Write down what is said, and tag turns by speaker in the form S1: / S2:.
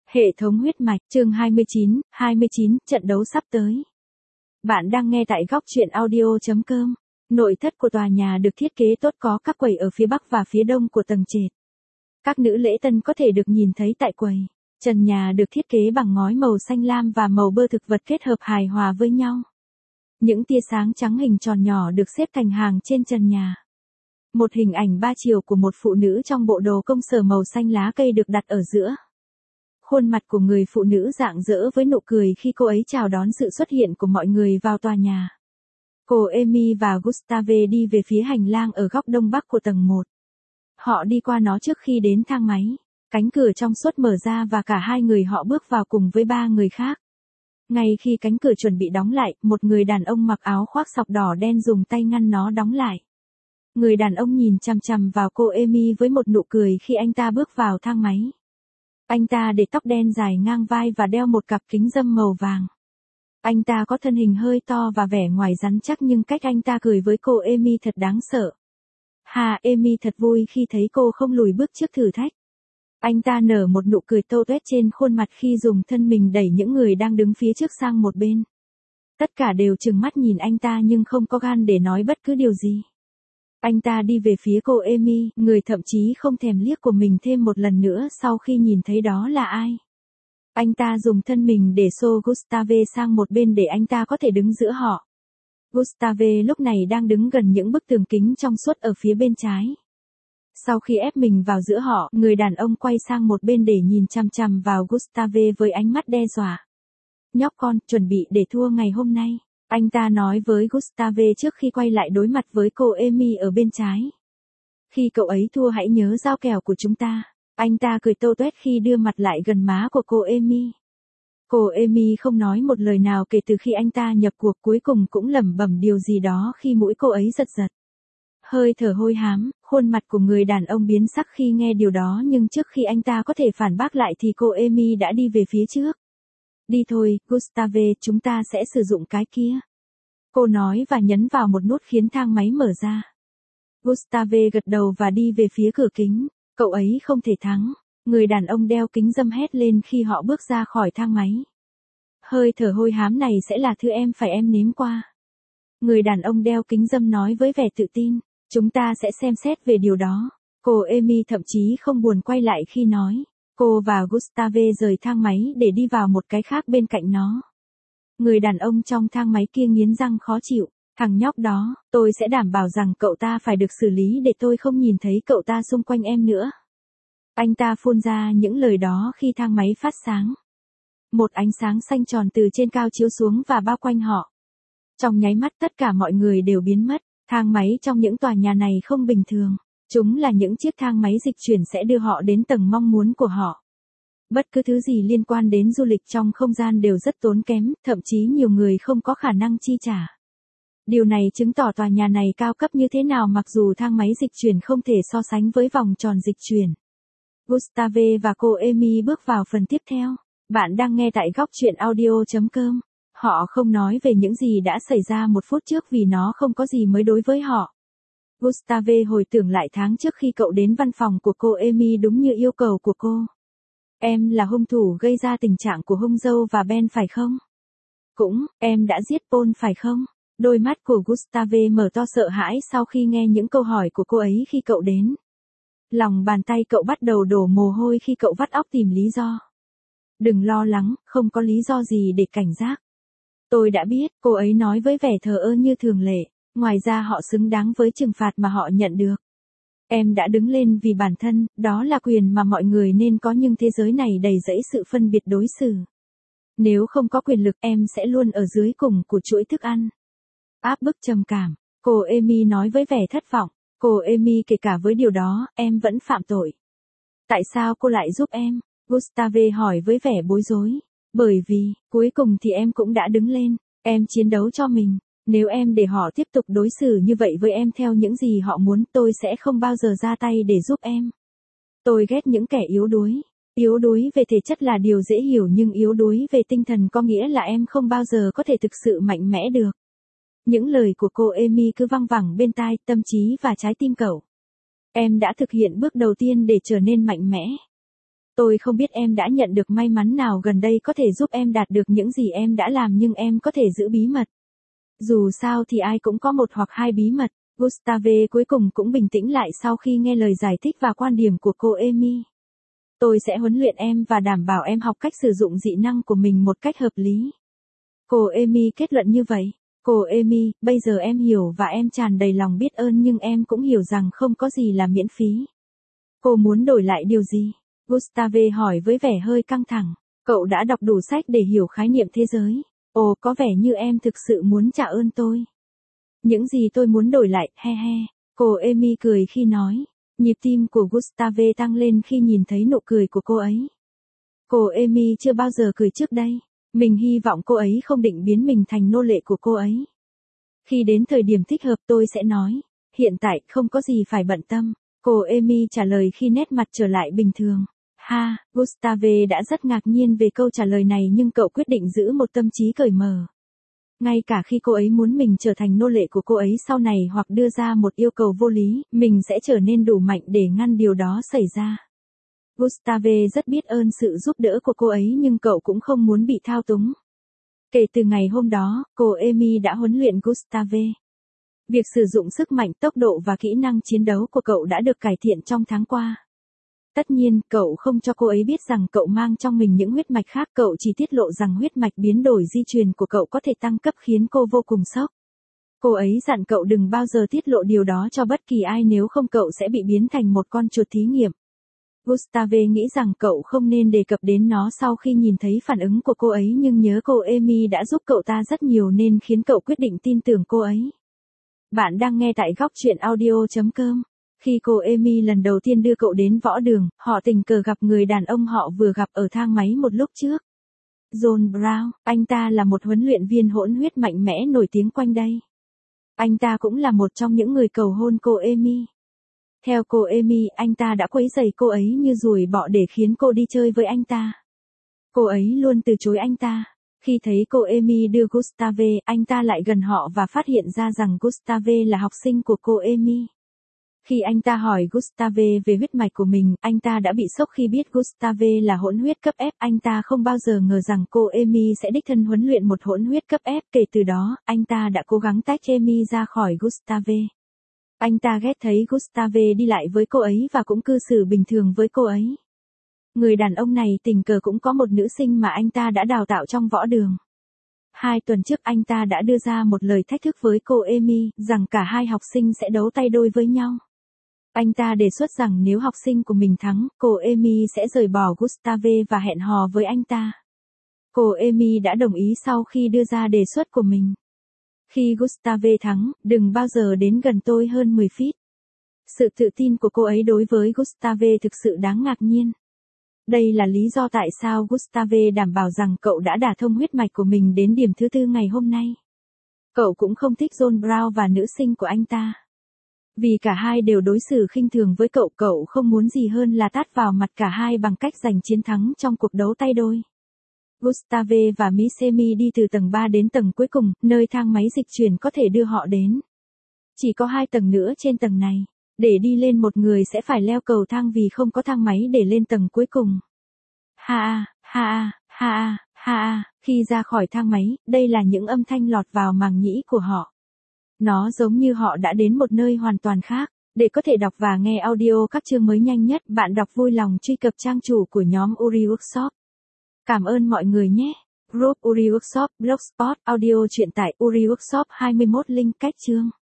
S1: Hệ thống huyết mạch, chương 29, trận đấu sắp tới. Bạn đang nghe tại góc truyện audio.com. Nội thất của tòa nhà được thiết kế tốt, có các quầy ở phía bắc và phía đông của tầng trệt. Các nữ lễ tân có thể được nhìn thấy tại quầy. Trần nhà được thiết kế bằng ngói màu xanh lam và màu bơ thực vật kết hợp hài hòa với nhau. Những tia sáng trắng hình tròn nhỏ được xếp thành hàng trên trần nhà. Một hình ảnh 3 chiều của một phụ nữ trong bộ đồ công sở màu xanh lá cây được đặt ở giữa. Khuôn mặt của người phụ nữ rạng rỡ với nụ cười khi cô ấy chào đón sự xuất hiện của mọi người vào tòa nhà. Cô Amy và Gustave đi về phía hành lang ở góc đông bắc của tầng 1. Họ đi qua nó trước khi đến thang máy. Cánh cửa trong suốt mở ra và cả hai người họ bước vào cùng với 3 người khác. Ngay khi cánh cửa chuẩn bị đóng lại, một người đàn ông mặc áo khoác sọc đỏ đen dùng tay ngăn nó đóng lại. Người đàn ông nhìn chằm chằm vào cô Amy với một nụ cười khi anh ta bước vào thang máy. Anh ta để tóc đen dài ngang vai và đeo một cặp kính râm màu vàng. Anh ta có thân hình hơi to và vẻ ngoài rắn chắc, nhưng cách anh ta cười với cô Amy thật đáng sợ. Amy thật vui khi thấy cô không lùi bước trước thử thách. Anh ta nở một nụ cười tô tuét trên khuôn mặt khi dùng thân mình đẩy những người đang đứng phía trước sang một bên. Tất cả đều trừng mắt nhìn anh ta nhưng không có gan để nói bất cứ điều gì. Anh ta đi về phía cô Amy, người thậm chí không thèm liếc của mình thêm một lần nữa sau khi nhìn thấy đó là ai. Anh ta dùng thân mình để xô Gustave sang một bên để anh ta có thể đứng giữa họ. Gustave lúc này đang đứng gần những bức tường kính trong suốt ở phía bên trái. Sau khi ép mình vào giữa họ, người đàn ông quay sang một bên để nhìn chằm chằm vào Gustave với ánh mắt đe dọa. Nhóc con, chuẩn bị để thua ngày hôm nay. Anh ta nói với Gustave trước khi quay lại đối mặt với cô Amy ở bên trái. Khi cậu ấy thua hãy nhớ giao kèo của chúng ta. Anh ta cười tô tuét khi đưa mặt lại gần má của cô Amy. Cô Amy không nói một lời nào kể từ khi anh ta nhập cuộc, cuối cùng cũng lẩm bẩm điều gì đó khi mũi cô ấy giật giật. Hơi thở hôi hám, khuôn mặt của người đàn ông biến sắc khi nghe điều đó, nhưng trước khi anh ta có thể phản bác lại thì cô Amy đã đi về phía trước. Đi thôi, Gustave, chúng ta sẽ sử dụng cái kia. Cô nói và nhấn vào một nút khiến thang máy mở ra. Gustave gật đầu và đi về phía cửa kính. Cậu ấy không thể thắng. Người đàn ông đeo kính râm hét lên khi họ bước ra khỏi thang máy. Hơi thở hôi hám này sẽ là thứ em nếm qua. Người đàn ông đeo kính râm nói với vẻ tự tin. Chúng ta sẽ xem xét về điều đó. Cô Amy thậm chí không buồn quay lại khi nói. Cô và Gustave rời thang máy để đi vào một cái khác bên cạnh nó. Người đàn ông trong thang máy kia nghiến răng khó chịu. Thằng nhóc đó, tôi sẽ đảm bảo rằng cậu ta phải được xử lý để tôi không nhìn thấy cậu ta xung quanh em nữa. Anh ta phun ra những lời đó khi thang máy phát sáng. Một ánh sáng xanh tròn từ trên cao chiếu xuống và bao quanh họ. Trong nháy mắt tất cả mọi người đều biến mất. Thang máy trong những tòa nhà này không bình thường. Chúng là những chiếc thang máy dịch chuyển sẽ đưa họ đến tầng mong muốn của họ. Bất cứ thứ gì liên quan đến du lịch trong không gian đều rất tốn kém, thậm chí nhiều người không có khả năng chi trả. Điều này chứng tỏ tòa nhà này cao cấp như thế nào, mặc dù thang máy dịch chuyển không thể so sánh với vòng tròn dịch chuyển. Gustave và cô Amy bước vào phần tiếp theo. Bạn đang nghe tại góc truyện audio.com. Họ không nói về những gì đã xảy ra một phút trước vì nó không có gì mới đối với họ. Gustave hồi tưởng lại tháng trước khi cậu đến văn phòng của cô Amy đúng như yêu cầu của cô. Em là hung thủ gây ra tình trạng của hung dâu và Ben phải không? Cũng, em đã giết Paul phải không? Đôi mắt của Gustave mở to sợ hãi sau khi nghe những câu hỏi của cô ấy khi cậu đến. Lòng bàn tay cậu bắt đầu đổ mồ hôi khi cậu vắt óc tìm lý do. Đừng lo lắng, không có lý do gì để cảnh giác. Tôi đã biết, cô ấy nói với vẻ thờ ơ như thường lệ. Ngoài ra họ xứng đáng với trừng phạt mà họ nhận được. Em đã đứng lên vì bản thân, đó là quyền mà mọi người nên có, nhưng thế giới này đầy rẫy sự phân biệt đối xử. Nếu không có quyền lực em sẽ luôn ở dưới cùng của chuỗi thức ăn. Áp bức trầm cảm, cô Amy nói với vẻ thất vọng. Cô Amy kể cả với điều đó, em vẫn phạm tội. Tại sao cô lại giúp em? Gustave hỏi với vẻ bối rối. Bởi vì, cuối cùng thì em cũng đã đứng lên, em chiến đấu cho mình. Nếu em để họ tiếp tục đối xử như vậy với em theo những gì họ muốn, tôi sẽ không bao giờ ra tay để giúp em. Tôi ghét những kẻ yếu đuối. Yếu đuối về thể chất là điều dễ hiểu, nhưng yếu đuối về tinh thần có nghĩa là em không bao giờ có thể thực sự mạnh mẽ được. Những lời của cô Amy cứ văng vẳng bên tai, tâm trí và trái tim cậu. Em đã thực hiện bước đầu tiên để trở nên mạnh mẽ. Tôi không biết em đã nhận được may mắn nào gần đây có thể giúp em đạt được những gì em đã làm nhưng em có thể giữ bí mật. Dù sao thì ai cũng có một hoặc hai bí mật. Gustave cuối cùng cũng bình tĩnh lại sau khi nghe lời giải thích và quan điểm của cô Amy. Tôi sẽ huấn luyện em và đảm bảo em học cách sử dụng dị năng của mình một cách hợp lý. Cô Amy kết luận như vậy. Cô Amy, bây giờ em hiểu và em tràn đầy lòng biết ơn nhưng em cũng hiểu rằng không có gì là miễn phí. Cô muốn đổi lại điều gì? Gustave hỏi với vẻ hơi căng thẳng. Cậu đã đọc đủ sách để hiểu khái niệm thế giới. Ồ, có vẻ như em thực sự muốn trả ơn tôi. Những gì tôi muốn đổi lại, he he. Cô Amy cười khi nói. Nhịp tim của Gustave tăng lên khi nhìn thấy nụ cười của cô ấy. Cô Amy chưa bao giờ cười trước đây. Mình hy vọng cô ấy không định biến mình thành nô lệ của cô ấy. Khi đến thời điểm thích hợp tôi sẽ nói. Hiện tại không có gì phải bận tâm. Cô Amy trả lời khi nét mặt trở lại bình thường. Ha, Gustave đã rất ngạc nhiên về câu trả lời này nhưng cậu quyết định giữ một tâm trí cởi mở. Ngay cả khi cô ấy muốn mình trở thành nô lệ của cô ấy sau này hoặc đưa ra một yêu cầu vô lý, mình sẽ trở nên đủ mạnh để ngăn điều đó xảy ra. Gustave rất biết ơn sự giúp đỡ của cô ấy nhưng cậu cũng không muốn bị thao túng. Kể từ ngày hôm đó, cô Amy đã huấn luyện Gustave. Việc sử dụng sức mạnh, tốc độ và kỹ năng chiến đấu của cậu đã được cải thiện trong tháng qua. Tất nhiên, cậu không cho cô ấy biết rằng cậu mang trong mình những huyết mạch khác, cậu chỉ tiết lộ rằng huyết mạch biến đổi di truyền của cậu có thể tăng cấp khiến cô vô cùng sốc. Cô ấy dặn cậu đừng bao giờ tiết lộ điều đó cho bất kỳ ai nếu không cậu sẽ bị biến thành một con chuột thí nghiệm. Gustave nghĩ rằng cậu không nên đề cập đến nó sau khi nhìn thấy phản ứng của cô ấy nhưng nhớ cô Amy đã giúp cậu ta rất nhiều nên khiến cậu quyết định tin tưởng cô ấy. Bạn đang nghe tại góc truyện audio.com. Khi cô Amy lần đầu tiên đưa cậu đến võ đường, họ tình cờ gặp người đàn ông họ vừa gặp ở thang máy một lúc trước. John Brown, anh ta là một huấn luyện viên hỗn huyết mạnh mẽ nổi tiếng quanh đây. Anh ta cũng là một trong những người cầu hôn cô Amy. Theo cô Amy, anh ta đã quấy rầy cô ấy như ruồi bọ để khiến cô đi chơi với anh ta. Cô ấy luôn từ chối anh ta. Khi thấy cô Amy đưa Gustave, anh ta lại gần họ và phát hiện ra rằng Gustave là học sinh của cô Amy. Khi anh ta hỏi Gustave về huyết mạch của mình, anh ta đã bị sốc khi biết Gustave là hỗn huyết cấp F. Anh ta không bao giờ ngờ rằng cô Amy sẽ đích thân huấn luyện một hỗn huyết cấp F. Kể từ đó, anh ta đã cố gắng tách Amy ra khỏi Gustave. Anh ta ghét thấy Gustave đi lại với cô ấy và cũng cư xử bình thường với cô ấy. Người đàn ông này tình cờ cũng có một nữ sinh mà anh ta đã đào tạo trong võ đường. 2 tuần trước anh ta đã đưa ra một lời thách thức với cô Amy, rằng cả hai học sinh sẽ đấu tay đôi với nhau. Anh ta đề xuất rằng nếu học sinh của mình thắng, cô Amy sẽ rời bỏ Gustave và hẹn hò với anh ta. Cô Amy đã đồng ý sau khi đưa ra đề xuất của mình. Khi Gustave thắng, đừng bao giờ đến gần tôi hơn 10 feet. Sự tự tin của cô ấy đối với Gustave thực sự đáng ngạc nhiên. Đây là lý do tại sao Gustave đảm bảo rằng cậu đã đả thông huyết mạch của mình đến điểm thứ 4 ngày hôm nay. Cậu cũng không thích John Brown và nữ sinh của anh ta. Vì cả hai đều đối xử khinh thường với cậu, cậu không muốn gì hơn là tát vào mặt cả hai bằng cách giành chiến thắng trong cuộc đấu tay đôi. Gustave và Miss Amy đi từ tầng 3 đến tầng cuối cùng, nơi thang máy dịch chuyển có thể đưa họ đến. Chỉ có 2 tầng nữa trên tầng này. Để đi lên một người sẽ phải leo cầu thang vì không có thang máy để lên tầng cuối cùng. Ha ha ha ha, khi ra khỏi thang máy, đây là những âm thanh lọt vào màng nhĩ của họ. Nó giống như họ đã đến một nơi hoàn toàn khác. Để có thể đọc và nghe audio các chương mới nhanh nhất, bạn đọc vui lòng truy cập trang chủ của nhóm Uri Workshop. Cảm ơn mọi người nhé. Group Uri Workshop, Blogspot, audio truyện tại Uri Workshop 21 link cách chương.